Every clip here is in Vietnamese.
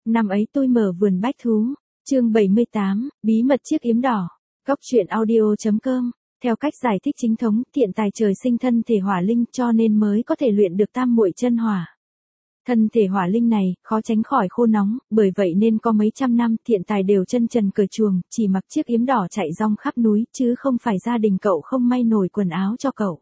Năm ấy tôi mở vườn bách thú. Chương 78, bí mật chiếc yếm đỏ. Góc truyện audio.com. Theo cách giải thích chính thống, thiện tài trời sinh thân thể hỏa linh cho nên mới có thể luyện được tam muội chân hỏa. Thân thể hỏa linh này, khó tránh khỏi khô nóng, bởi vậy nên có mấy trăm năm thiện tài đều chân trần cởi chuồng, chỉ mặc chiếc yếm đỏ chạy rong khắp núi, chứ không phải gia đình cậu không may nổi quần áo cho cậu.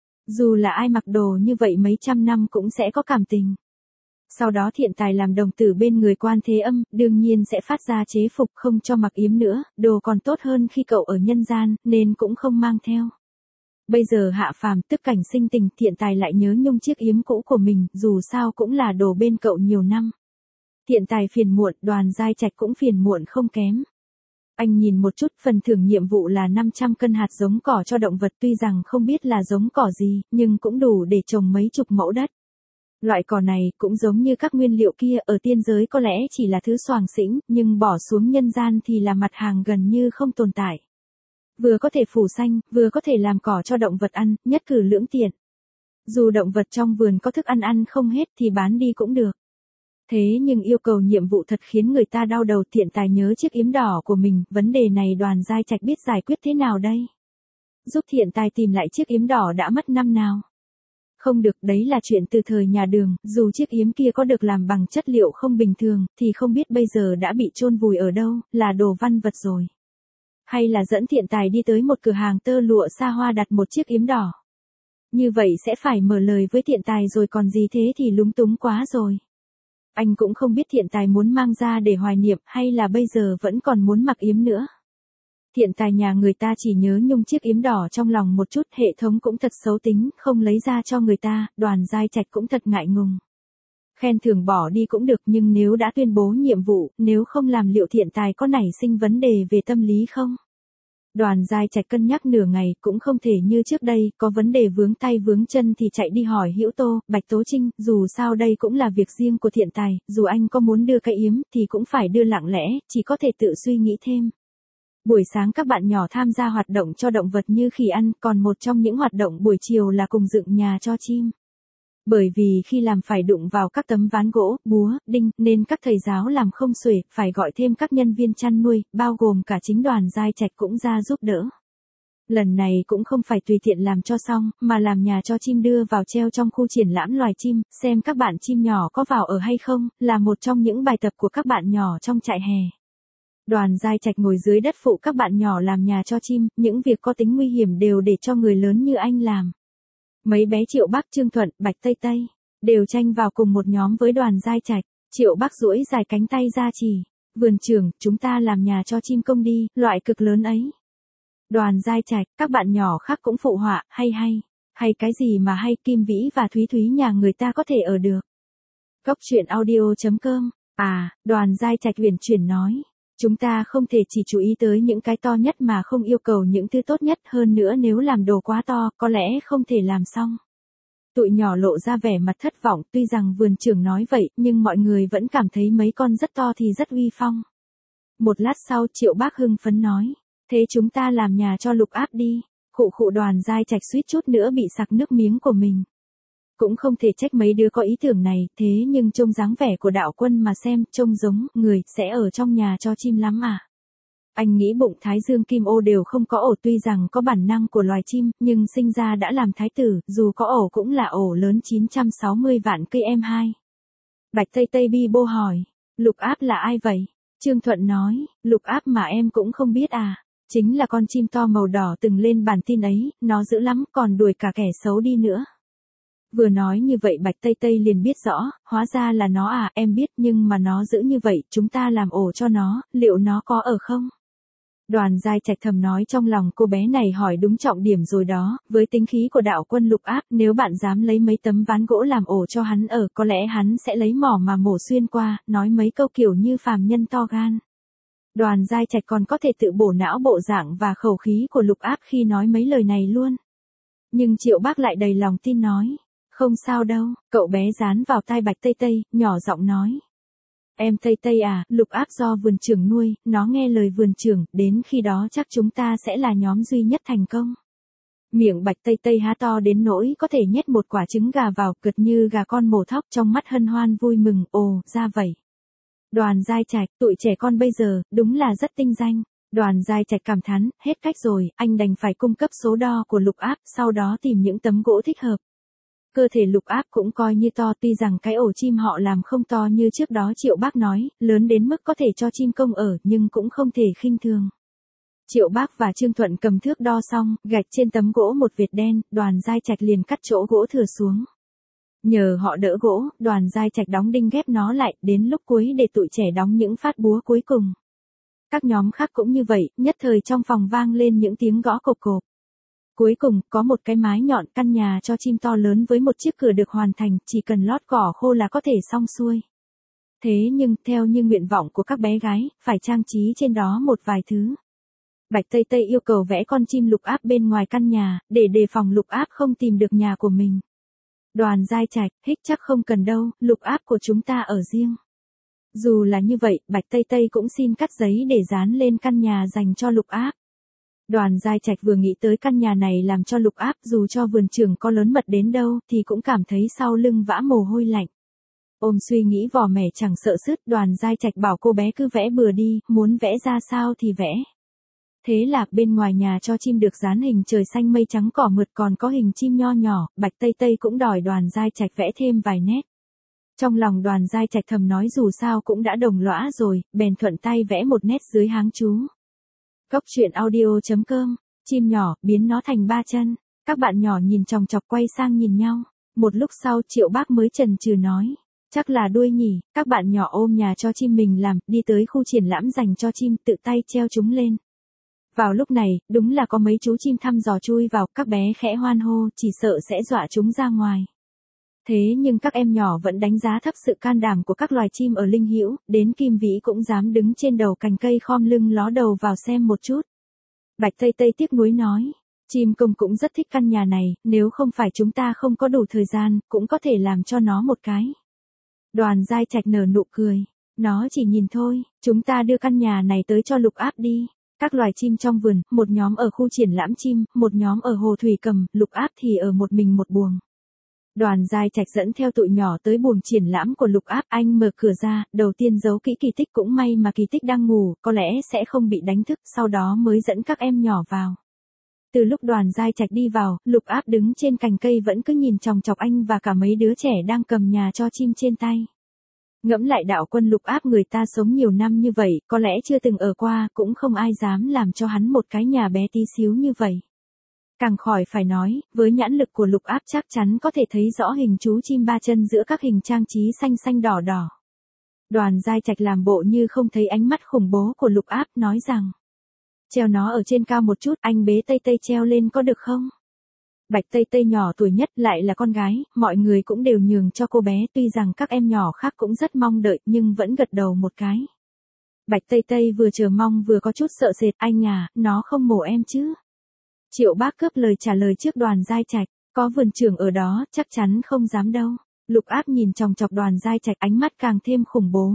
Dù là ai mặc đồ như vậy mấy trăm năm cũng sẽ có cảm tình. Sau đó thiện tài làm đồng tử bên người Quan Thế Âm, đương nhiên sẽ phát ra chế phục không cho mặc yếm nữa, đồ còn tốt hơn khi cậu ở nhân gian, nên cũng không mang theo. Bây giờ hạ phàm tức cảnh sinh tình, thiện tài lại nhớ nhung chiếc yếm cũ của mình, dù sao cũng là đồ bên cậu nhiều năm. Thiện tài phiền muộn, Đoàn Giai Trạch cũng phiền muộn không kém. Anh nhìn một chút, phần thưởng nhiệm vụ là 500 cân hạt giống cỏ cho động vật, tuy rằng không biết là giống cỏ gì, nhưng cũng đủ để trồng mấy chục mẫu đất. Loại cỏ này cũng giống như các nguyên liệu kia, ở tiên giới có lẽ chỉ là thứ xoàng xĩnh, nhưng bỏ xuống nhân gian thì là mặt hàng gần như không tồn tại. Vừa có thể phủ xanh, vừa có thể làm cỏ cho động vật ăn, nhất cử lưỡng tiện. Dù động vật trong vườn có thức ăn ăn không hết thì bán đi cũng được. Thế nhưng yêu cầu nhiệm vụ thật khiến người ta đau đầu. Thiện tài nhớ chiếc yếm đỏ của mình, vấn đề này Đoàn Giai Trạch biết giải quyết thế nào đây? Giúp thiện tài tìm lại chiếc yếm đỏ đã mất năm nào? Không được, đấy là chuyện từ thời nhà Đường, dù chiếc yếm kia có được làm bằng chất liệu không bình thường, thì không biết bây giờ đã bị chôn vùi ở đâu, là đồ văn vật rồi. Hay là dẫn thiện tài đi tới một cửa hàng tơ lụa xa hoa đặt một chiếc yếm đỏ. Như vậy sẽ phải mở lời với thiện tài rồi còn gì, thế thì lúng túng quá rồi. Anh cũng không biết thiện tài muốn mang ra để hoài niệm hay là bây giờ vẫn còn muốn mặc yếm nữa. Thiện tài nhà người ta chỉ nhớ nhung chiếc yếm đỏ trong lòng một chút, hệ thống cũng thật xấu tính, không lấy ra cho người ta, Đoàn Giai Trạch cũng thật ngại ngùng. Khen thưởng bỏ đi cũng được, nhưng nếu đã tuyên bố nhiệm vụ, nếu không làm liệu thiện tài có nảy sinh vấn đề về tâm lý không? Đoàn Giai Trạch cân nhắc nửa ngày, cũng không thể như trước đây, có vấn đề vướng tay vướng chân thì chạy đi hỏi Hữu Tô, Bạch Tố Trinh, dù sao đây cũng là việc riêng của thiện tài, dù anh có muốn đưa cái yếm thì cũng phải đưa lặng lẽ, chỉ có thể tự suy nghĩ thêm. Buổi sáng các bạn nhỏ tham gia hoạt động cho động vật như khỉ ăn, còn một trong những hoạt động buổi chiều là cùng dựng nhà cho chim. Bởi vì khi làm phải đụng vào các tấm ván gỗ, búa, đinh, nên các thầy giáo làm không xuể, phải gọi thêm các nhân viên chăn nuôi, bao gồm cả chính Đoàn Giai Trạch cũng ra giúp đỡ. Lần này cũng không phải tùy tiện làm cho xong, mà làm nhà cho chim đưa vào treo trong khu triển lãm loài chim, xem các bạn chim nhỏ có vào ở hay không, là một trong những bài tập của các bạn nhỏ trong trại hè. Đoàn Giai Trạch ngồi dưới đất phụ các bạn nhỏ làm nhà cho chim, những việc có tính nguy hiểm đều để cho người lớn như anh làm. Mấy bé Triệu Bắc, Trương Thuận, Bạch Tây Tây đều tranh vào cùng một nhóm với Đoàn Giai Trạch. Triệu Bắc duỗi dài cánh tay ra chỉ, vườn trưởng, chúng ta làm nhà cho chim công đi, loại cực lớn ấy. Đoàn Giai Trạch, các bạn nhỏ khác cũng phụ họa, hay cái gì mà hay, Kim Vĩ và Thúy Thúy nhà người ta có thể ở được. Góc truyện audio.com. Đoàn Giai Trạch uyển chuyển nói. Chúng ta không thể chỉ chú ý tới những cái to nhất mà không yêu cầu những thứ tốt nhất, hơn nữa nếu làm đồ quá to, có lẽ không thể làm xong. Tụi nhỏ lộ ra vẻ mặt thất vọng, tuy rằng vườn trưởng nói vậy, nhưng mọi người vẫn cảm thấy mấy con rất to thì rất uy phong. Một lát sau Triệu Bác hưng phấn nói, thế chúng ta làm nhà cho Lục Áp đi. Khụ Đoàn Giai Trạch suýt chút nữa bị sặc nước miếng của mình. Cũng không thể trách mấy đứa có ý tưởng này, thế nhưng trông dáng vẻ của Đạo Quân mà xem, trông giống người sẽ ở trong nhà cho chim lắm à. Anh nghĩ bụng Thái Dương Kim Ô đều không có ổ, tuy rằng có bản năng của loài chim, nhưng sinh ra đã làm thái tử, dù có ổ cũng là ổ lớn 960 vạn cây em2. Bạch Tây Tây bi bô hỏi, Lục Áp là ai vậy? Trương Thuận nói, Lục Áp mà em cũng không biết à, chính là con chim to màu đỏ từng lên bản tin ấy, nó dữ lắm, còn đuổi cả kẻ xấu đi nữa. Vừa nói như vậy Bạch Tây Tây liền biết rõ, hóa ra là nó à, em biết, nhưng mà nó dữ như vậy, chúng ta làm ổ cho nó, liệu nó có ở không? Đoàn Giai Trạch thầm nói trong lòng, cô bé này hỏi đúng trọng điểm rồi đó, với tính khí của Đạo Quân Lục Áp, nếu bạn dám lấy mấy tấm ván gỗ làm ổ cho hắn ở, có lẽ hắn sẽ lấy mỏ mà mổ xuyên qua, nói mấy câu kiểu như phàm nhân to gan. Đoàn Giai Trạch còn có thể tự bổ não bộ dạng và khẩu khí của Lục Áp khi nói mấy lời này luôn. Nhưng Triệu Bác lại đầy lòng tin nói, không sao đâu, cậu bé dán vào tai Bạch Tây Tây, nhỏ giọng nói. Em Tây Tây à, Lục Áp do vườn trưởng nuôi, nó nghe lời vườn trưởng, đến khi đó chắc chúng ta sẽ là nhóm duy nhất thành công. Miệng Bạch Tây Tây há to đến nỗi có thể nhét một quả trứng gà vào, cực như gà con mổ thóc, trong mắt hân hoan vui mừng, ồ, ra vậy. Đoàn Giai Trạch, tụi trẻ con bây giờ, đúng là rất tinh danh. Đoàn Giai Trạch cảm thán, hết cách rồi, anh đành phải cung cấp số đo của Lục Áp, sau đó tìm những tấm gỗ thích hợp. Cơ thể Lục Áp cũng coi như to, tuy rằng cái ổ chim họ làm không to như trước đó Triệu Bác nói, lớn đến mức có thể cho chim công ở, nhưng cũng không thể khinh thường. Triệu Bác và Trương Thuận cầm thước đo xong, gạch trên tấm gỗ một vệt đen, Đoàn Giai Trạch liền cắt chỗ gỗ thừa xuống. Nhờ họ đỡ gỗ, Đoàn Giai Trạch đóng đinh ghép nó lại, đến lúc cuối để tụi trẻ đóng những phát búa cuối cùng. Các nhóm khác cũng như vậy, nhất thời trong phòng vang lên những tiếng gõ cộp cộp. Cuối cùng, có một cái mái nhọn, căn nhà cho chim to lớn với một chiếc cửa được hoàn thành, chỉ cần lót cỏ khô là có thể xong xuôi. Thế nhưng, theo như nguyện vọng của các bé gái, phải trang trí trên đó một vài thứ. Bạch Tây Tây yêu cầu vẽ con chim Lục Áp bên ngoài căn nhà, để đề phòng Lục Áp không tìm được nhà của mình. Đoàn Giai Trạch, hích chắc không cần đâu, Lục Áp của chúng ta ở riêng. Dù là như vậy, Bạch Tây Tây cũng xin cắt giấy để dán lên căn nhà dành cho Lục Áp. Đoàn Giai Trạch vừa nghĩ tới căn nhà này làm cho Lục Áp, dù cho vườn trường có lớn mật đến đâu thì cũng cảm thấy sau lưng vã mồ hôi lạnh. Ôm suy nghĩ vò mẻ chẳng sợ sứt, Đoàn Giai Trạch bảo cô bé cứ vẽ bừa đi, muốn vẽ ra sao thì vẽ. Thế là bên ngoài nhà cho chim được dán hình trời xanh mây trắng cỏ mượt, còn có hình chim nho nhỏ, Bạch Tây Tây cũng đòi Đoàn Giai Trạch vẽ thêm vài nét. Trong lòng Đoàn Giai Trạch thầm nói dù sao cũng đã đồng lõa rồi, bèn thuận tay vẽ một nét dưới háng chú. Cốc truyện audio.com, chim nhỏ, biến nó thành 3 chân. Các bạn nhỏ nhìn chòng chọc quay sang nhìn nhau. Một lúc sau Triệu Bác mới chần chừ nói. Chắc là đuôi nhỉ, các bạn nhỏ ôm nhà cho chim mình làm, đi tới khu triển lãm dành cho chim, tự tay treo chúng lên. Vào lúc này, đúng là có mấy chú chim thăm dò chui vào, các bé khẽ hoan hô, chỉ sợ sẽ dọa chúng ra ngoài. Thế nhưng các em nhỏ vẫn đánh giá thấp sự can đảm của các loài chim ở Linh Hữu, đến Kim Vĩ cũng dám đứng trên đầu cành cây khom lưng ló đầu vào xem một chút. Bạch Tây Tây tiếc nuối nói, chim công cũng rất thích căn nhà này, nếu không phải chúng ta không có đủ thời gian, cũng có thể làm cho nó một cái. Đoàn Giai Trạch nở nụ cười, nó chỉ nhìn thôi, chúng ta đưa căn nhà này tới cho Lục Áp đi. Các loài chim trong vườn, một nhóm ở khu triển lãm chim, một nhóm ở hồ thủy cầm, Lục Áp thì ở một mình một buồng. Đoàn Giai Trạch dẫn theo tụi nhỏ tới buồng triển lãm của Lục Áp, anh mở cửa ra, đầu tiên giấu kỹ Kỳ Tích, cũng may mà Kỳ Tích đang ngủ, có lẽ sẽ không bị đánh thức, sau đó mới dẫn các em nhỏ vào. Từ lúc Đoàn Giai Trạch đi vào, Lục Áp đứng trên cành cây vẫn cứ nhìn chòng chọc anh và cả mấy đứa trẻ đang cầm nhà cho chim trên tay. Ngẫm lại đạo quân Lục Áp người ta sống nhiều năm như vậy, có lẽ chưa từng ở qua, cũng không ai dám làm cho hắn một cái nhà bé tí xíu như vậy. Càng khỏi phải nói, với nhãn lực của Lục Áp chắc chắn có thể thấy rõ hình chú chim 3 chân giữa các hình trang trí xanh xanh đỏ đỏ. Đoàn Giai Trạch làm bộ như không thấy ánh mắt khủng bố của Lục Áp, nói rằng, treo nó ở trên cao một chút, anh bế Tây Tây treo lên có được không? Bạch Tây Tây nhỏ tuổi nhất lại là con gái, mọi người cũng đều nhường cho cô bé, tuy rằng các em nhỏ khác cũng rất mong đợi nhưng vẫn gật đầu một cái. Bạch Tây Tây vừa chờ mong vừa có chút sợ sệt, anh à, nó không mổ em chứ? Triệu Bác cướp lời trả lời trước Đoàn Giai Trạch, có vườn trưởng ở đó, chắc chắn không dám đâu. Lục Áp nhìn chòng chọc Đoàn Giai Trạch, ánh mắt càng thêm khủng bố.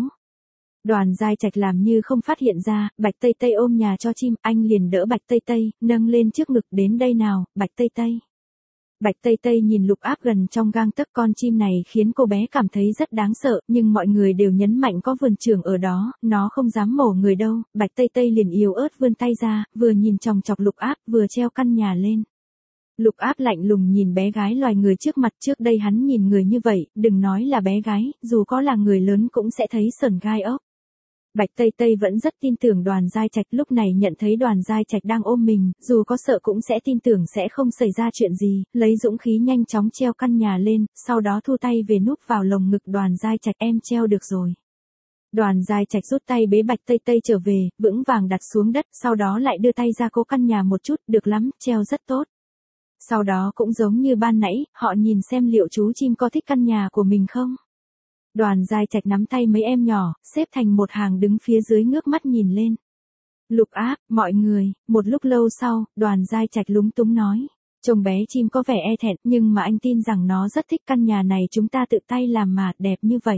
Đoàn Giai Trạch làm như không phát hiện ra, Bạch Tây Tây ôm nhà cho chim, anh liền đỡ Bạch Tây Tây, nâng lên trước ngực, đến đây nào, Bạch Tây Tây. Bạch Tây Tây nhìn Lục Áp gần trong gang tấc, con chim này khiến cô bé cảm thấy rất đáng sợ, nhưng mọi người đều nhấn mạnh có vườn trưởng ở đó, nó không dám mổ người đâu. Bạch Tây Tây liền yếu ớt vươn tay ra, vừa nhìn chòng chọc Lục Áp, vừa treo căn nhà lên. Lục Áp lạnh lùng nhìn bé gái loài người trước mặt, trước đây hắn nhìn người như vậy, đừng nói là bé gái, dù có là người lớn cũng sẽ thấy sởn gai ốc. Bạch Tây Tây vẫn rất tin tưởng Đoàn Giai Trạch, lúc này nhận thấy Đoàn Giai Trạch đang ôm mình, dù có sợ cũng sẽ tin tưởng sẽ không xảy ra chuyện gì, lấy dũng khí nhanh chóng treo căn nhà lên, sau đó thu tay về núp vào lồng ngực Đoàn Giai Trạch, em treo được rồi. Đoàn Giai Trạch rút tay bế Bạch Tây Tây trở về, vững vàng đặt xuống đất, sau đó lại đưa tay ra cố căn nhà một chút, được lắm, treo rất tốt. Sau đó cũng giống như ban nãy, họ nhìn xem liệu chú chim có thích căn nhà của mình không. Đoàn Giai Trạch nắm tay mấy em nhỏ, xếp thành một hàng đứng phía dưới ngước mắt nhìn lên. Lục Áp, mọi người, một lúc lâu sau, Đoàn Giai Trạch lúng túng nói. Trông bé chim có vẻ e thẹn, nhưng mà anh tin rằng nó rất thích căn nhà này, chúng ta tự tay làm mà, đẹp như vậy.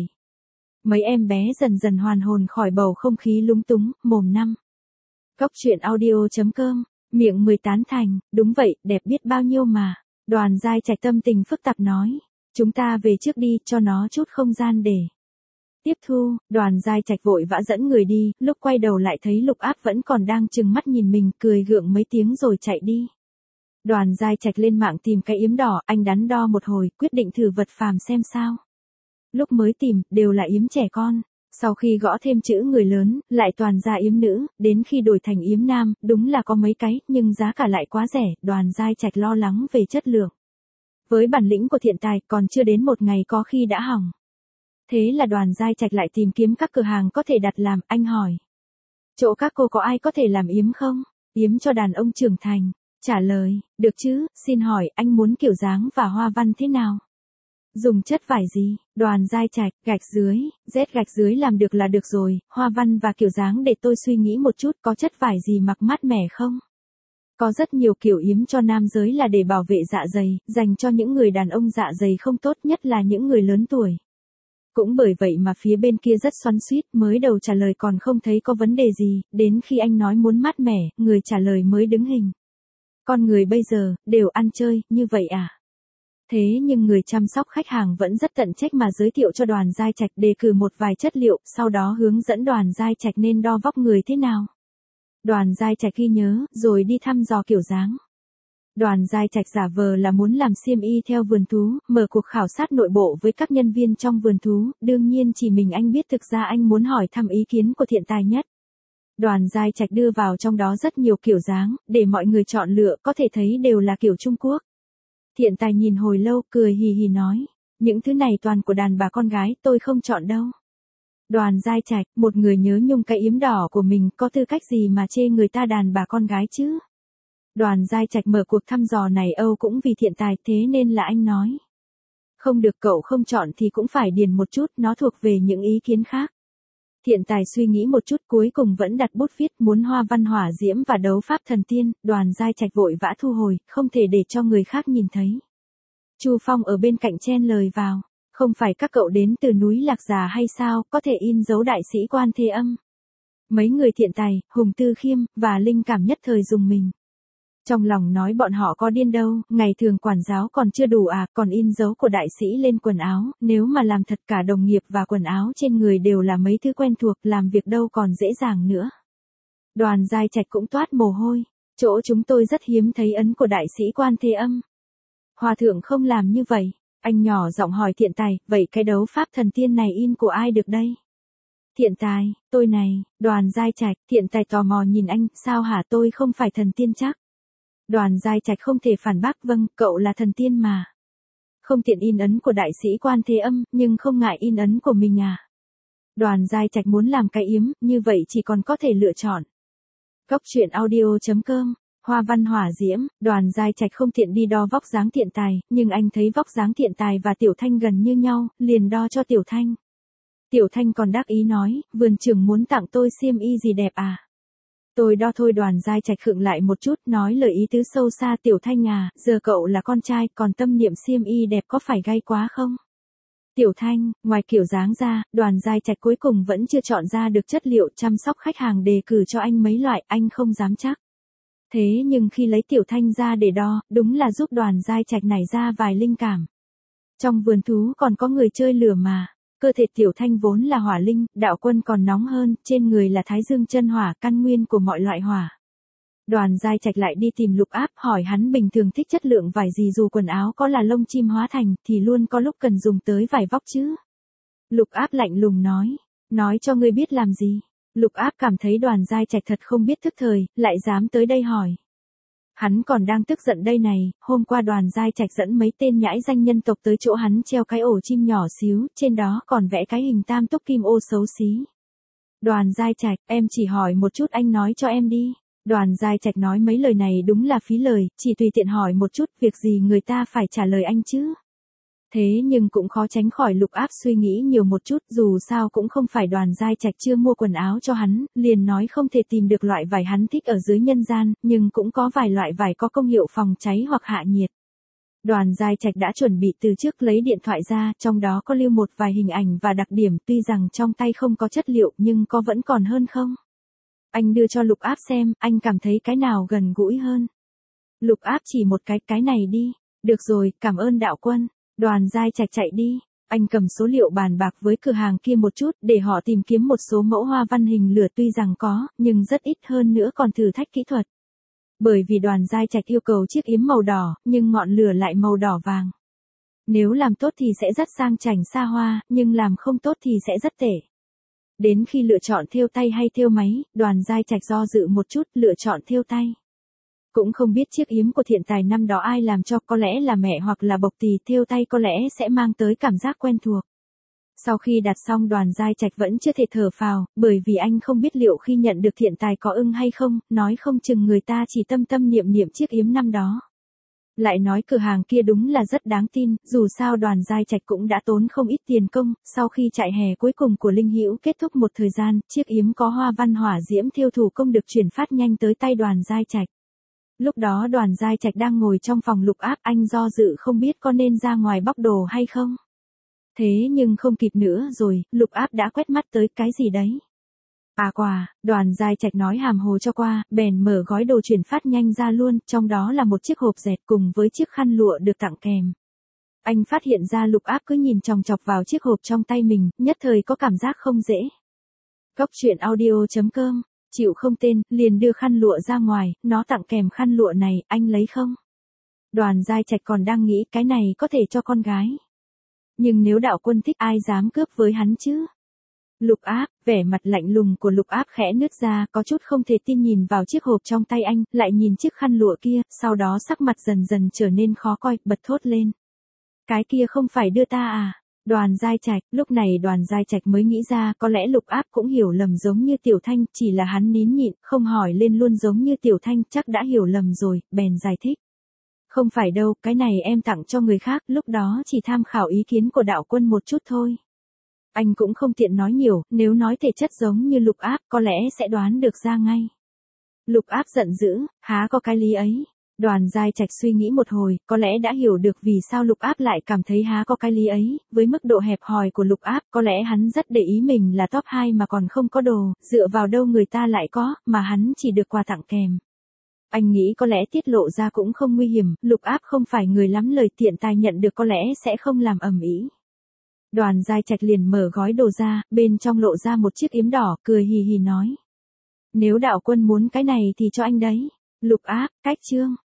Mấy em bé dần dần hoàn hồn khỏi bầu không khí lúng túng, mồm năm. Cốc truyện audio.com, miệng 10 tán thành, đúng vậy, đẹp biết bao nhiêu mà. Đoàn Giai Trạch tâm tình phức tạp nói. Chúng ta về trước đi, cho nó chút không gian để Tiếp thu, Đoàn Giai Trạch vội vã dẫn người đi, lúc quay đầu lại thấy Lục Áp vẫn còn đang trừng mắt nhìn mình, cười gượng mấy tiếng rồi chạy đi. Đoàn Giai Trạch lên mạng tìm cái yếm đỏ, anh đắn đo một hồi, quyết định thử vật phàm xem sao. Lúc mới tìm, đều là yếm trẻ con. Sau khi gõ thêm chữ người lớn, lại toàn ra yếm nữ, đến khi đổi thành yếm nam, đúng là có mấy cái, nhưng giá cả lại quá rẻ, Đoàn Giai Trạch lo lắng về chất lượng. Với bản lĩnh của thiện tài, còn chưa đến một ngày có khi đã hỏng. Thế là Đoàn Giai Trạch lại tìm kiếm các cửa hàng có thể đặt làm, anh hỏi. Chỗ các cô có ai có thể làm yếm không? Yếm cho đàn ông trưởng thành. Trả lời, được chứ, xin hỏi anh muốn kiểu dáng và hoa văn thế nào? Dùng chất vải gì? Đoàn Giai Trạch, gạch dưới, rét gạch dưới làm được là được rồi, hoa văn và kiểu dáng để tôi suy nghĩ một chút, có chất vải gì mặc mát mẻ không? Có rất nhiều kiểu yếm cho nam giới là để bảo vệ dạ dày, dành cho những người đàn ông dạ dày không tốt, nhất là những người lớn tuổi. Cũng bởi vậy mà phía bên kia rất xoắn xuýt, mới đầu trả lời còn không thấy có vấn đề gì, đến khi anh nói muốn mát mẻ, người trả lời mới đứng hình. Con người bây giờ, đều ăn chơi, như vậy à? Thế nhưng người chăm sóc khách hàng vẫn rất tận trách mà giới thiệu cho Đoàn Giai Trạch, đề cử một vài chất liệu, sau đó hướng dẫn Đoàn Giai Trạch nên đo vóc người thế nào. Đoàn Giai Trạch ghi nhớ, rồi đi thăm dò kiểu dáng. Đoàn Giai Trạch giả vờ là muốn làm xiêm y theo vườn thú, mở cuộc khảo sát nội bộ với các nhân viên trong vườn thú, đương nhiên chỉ mình anh biết thực ra anh muốn hỏi thăm ý kiến của thiện tài nhất. Đoàn Giai Trạch đưa vào trong đó rất nhiều kiểu dáng, để mọi người chọn lựa, có thể thấy đều là kiểu Trung Quốc. Thiện tài nhìn hồi lâu, cười hì hì nói, những thứ này toàn của đàn bà con gái, tôi không chọn đâu. Đoàn Giai Trạch, một người nhớ nhung cái yếm đỏ của mình, có tư cách gì mà chê người ta đàn bà con gái chứ? Đoàn Giai Trạch mở cuộc thăm dò này Âu cũng vì thiện tài, thế nên là anh nói. Không được, cậu không chọn thì cũng phải điền một chút, nó thuộc về những ý kiến khác. Thiện tài suy nghĩ một chút, cuối cùng vẫn đặt bút viết muốn hoa văn hỏa diễm và đấu pháp thần tiên. Đoàn Giai Trạch vội vã thu hồi, không thể để cho người khác nhìn thấy. Chu Phong ở bên cạnh chen lời vào, không phải các cậu đến từ núi Lạc Già hay sao, có thể in dấu đại sĩ Quan Thế Âm. Mấy người thiện tài, Hùng Tư Khiêm và Linh Cảm nhất thời dùng mình. Trong lòng nói bọn họ có điên đâu, ngày thường quản giáo còn chưa đủ à, còn in dấu của đại sĩ lên quần áo, nếu mà làm thật cả đồng nghiệp và quần áo trên người đều là mấy thứ quen thuộc, làm việc đâu còn dễ dàng nữa. Đoàn Giai Trạch cũng toát mồ hôi, chỗ chúng tôi rất hiếm thấy ấn của đại sĩ Quan Thế Âm. Hòa thượng không làm như vậy, anh nhỏ giọng hỏi thiện tài, vậy cái đấu pháp thần tiên này in của ai được đây? Thiện tài, tôi này. Đoàn Giai Trạch, thiện tài tò mò nhìn anh, sao hả, tôi không phải thần tiên chắc. Đoàn Giai Trạch không thể phản bác, vâng, cậu là thần tiên mà. Không tiện in ấn của đại sĩ Quan Thế Âm, nhưng không ngại in ấn của mình à. Đoàn Giai Trạch muốn làm cái yếm, như vậy chỉ còn có thể lựa chọn. Góc truyện audio.com, hoa văn hỏa diễm. Đoàn Giai Trạch không tiện đi đo vóc dáng thiện tài, nhưng anh thấy vóc dáng thiện tài và Tiểu Thanh gần như nhau, liền đo cho Tiểu Thanh. Tiểu Thanh còn đắc ý nói, vườn trưởng muốn tặng tôi xiêm y gì đẹp à? Tôi đo thôi. Đoàn Giai Trạch khựng lại một chút, nói lời ý tứ sâu xa, Tiểu Thanh à, giờ cậu là con trai, còn tâm niệm xiêm y đẹp có phải gay quá không? Tiểu Thanh, ngoài kiểu dáng ra, Đoàn Giai Trạch cuối cùng vẫn chưa chọn ra được chất liệu. Chăm sóc khách hàng đề cử cho anh mấy loại, anh không dám chắc. Thế nhưng khi lấy Tiểu Thanh ra để đo, đúng là giúp Đoàn Giai Trạch nảy ra vài linh cảm. Trong vườn thú còn có người chơi lửa mà. Cơ thể Tiểu Thanh vốn là hỏa linh, đạo quân còn nóng hơn, trên người là Thái Dương chân hỏa, căn nguyên của mọi loại hỏa. Đoàn Giai Trạch lại đi tìm Lục Áp, hỏi hắn bình thường thích chất lượng vải gì, dù quần áo có là lông chim hóa thành, thì luôn có lúc cần dùng tới vải vóc chứ. Lục Áp lạnh lùng nói cho ngươi biết làm gì. Lục Áp cảm thấy Đoàn Giai Trạch thật không biết thức thời, lại dám tới đây hỏi. Hắn còn đang tức giận đây này, hôm qua Đoàn Giai Trạch dẫn mấy tên nhãi danh nhân tộc tới chỗ hắn treo cái ổ chim nhỏ xíu, trên đó còn vẽ cái hình tam túc kim ô xấu xí. Đoàn Giai Trạch, em chỉ hỏi một chút, anh nói cho em đi. Đoàn Giai Trạch nói mấy lời này đúng là phí lời, chỉ tùy tiện hỏi một chút, việc gì người ta phải trả lời anh chứ. Thế nhưng cũng khó tránh khỏi Lục Áp suy nghĩ nhiều một chút, dù sao cũng không phải Đoàn Giai Trạch chưa mua quần áo cho hắn, liền nói không thể tìm được loại vải hắn thích ở dưới nhân gian, nhưng cũng có vài loại vải có công hiệu phòng cháy hoặc hạ nhiệt. Đoàn Giai Trạch đã chuẩn bị từ trước lấy điện thoại ra, trong đó có lưu một vài hình ảnh và đặc điểm, tuy rằng trong tay không có chất liệu nhưng có vẫn còn hơn không? Anh đưa cho Lục Áp xem, anh cảm thấy cái nào gần gũi hơn? Lục Áp chỉ một cái này đi. Được rồi, cảm ơn đạo quân. Đoàn Giai Trạch chạy đi. Anh cầm số liệu bàn bạc với cửa hàng kia một chút để họ tìm kiếm một số mẫu hoa văn hình lửa tuy rằng có, nhưng rất ít hơn nữa còn thử thách kỹ thuật. Bởi vì Đoàn Giai Trạch yêu cầu chiếc yếm màu đỏ, nhưng ngọn lửa lại màu đỏ vàng. Nếu làm tốt thì sẽ rất sang chảnh xa hoa, nhưng làm không tốt thì sẽ rất tệ. Đến khi lựa chọn thêu tay hay thêu máy, Đoàn Giai Trạch do dự một chút, lựa chọn thêu tay. Cũng không biết chiếc yếm của Thiện Tài năm đó ai làm cho, có lẽ là mẹ hoặc là Bộc Tì, thêu tay có lẽ sẽ mang tới cảm giác quen thuộc. Sau khi đặt xong Đoàn Giai Trạch vẫn chưa thể thở phào, bởi vì anh không biết liệu khi nhận được Thiện Tài có ưng hay không, nói không chừng người ta chỉ tâm tâm niệm niệm chiếc yếm năm đó. Lại nói cửa hàng kia đúng là rất đáng tin, dù sao Đoàn Giai Trạch cũng đã tốn không ít tiền công, sau khi chạy hè cuối cùng của Linh Hữu kết thúc một thời gian, chiếc yếm có hoa văn hỏa diễm thêu thủ công được chuyển phát nhanh tới tay Đoàn Giai Trạch. Lúc đó Đoàn Giai Trạch đang ngồi trong phòng Lục Áp, anh do dự không biết có nên ra ngoài bóc đồ hay không. Thế nhưng không kịp nữa rồi, Lục Áp đã quét mắt tới cái gì đấy. À quà, Đoàn Giai Trạch nói hàm hồ cho qua, bèn mở gói đồ chuyển phát nhanh ra luôn, trong đó là một chiếc hộp dẹt cùng với chiếc khăn lụa được tặng kèm. Anh phát hiện ra Lục Áp cứ nhìn chòng chọc vào chiếc hộp trong tay mình, nhất thời có cảm giác không dễ. Góc truyện audio.com, chịu không tên, liền đưa khăn lụa ra ngoài, nó tặng kèm khăn lụa này, anh lấy không? Đoàn Giai Trạch còn đang nghĩ cái này có thể cho con gái. Nhưng nếu Đạo Quân thích ai dám cướp với hắn chứ? Lục Áp, vẻ mặt lạnh lùng của Lục Áp khẽ nứt ra, có chút không thể tin nhìn vào chiếc hộp trong tay anh, lại nhìn chiếc khăn lụa kia, sau đó sắc mặt dần dần trở nên khó coi, bật thốt lên. Cái kia không phải đưa ta à? Đoàn Giai Trạch, lúc này Đoàn Giai Trạch mới nghĩ ra có lẽ Lục Áp cũng hiểu lầm giống như Tiểu Thanh, chỉ là hắn nín nhịn, không hỏi lên luôn giống như Tiểu Thanh, chắc đã hiểu lầm rồi, bèn giải thích. Không phải đâu, cái này em tặng cho người khác, lúc đó chỉ tham khảo ý kiến của Đạo Quân một chút thôi. Anh cũng không tiện nói nhiều, nếu nói thể chất giống như Lục Áp có lẽ sẽ đoán được ra ngay. Lục Áp giận dữ, há có cái lý ấy. Đoàn Giai Trạch suy nghĩ một hồi, có lẽ đã hiểu được vì sao Lục Áp lại cảm thấy há có cái lý ấy, với mức độ hẹp hòi của Lục Áp, có lẽ hắn rất để ý mình là top 2 mà còn không có đồ, dựa vào đâu người ta lại có, mà hắn chỉ được quà tặng kèm. Anh nghĩ có lẽ tiết lộ ra cũng không nguy hiểm, Lục Áp không phải người lắm lời, Thiện Tài nhận được có lẽ sẽ không làm ầm ĩ. Đoàn Giai Trạch liền mở gói đồ ra, bên trong lộ ra một chiếc yếm đỏ, cười hì hì nói. Nếu Đạo Quân muốn cái này thì cho anh đấy. Lục Áp, cách chương.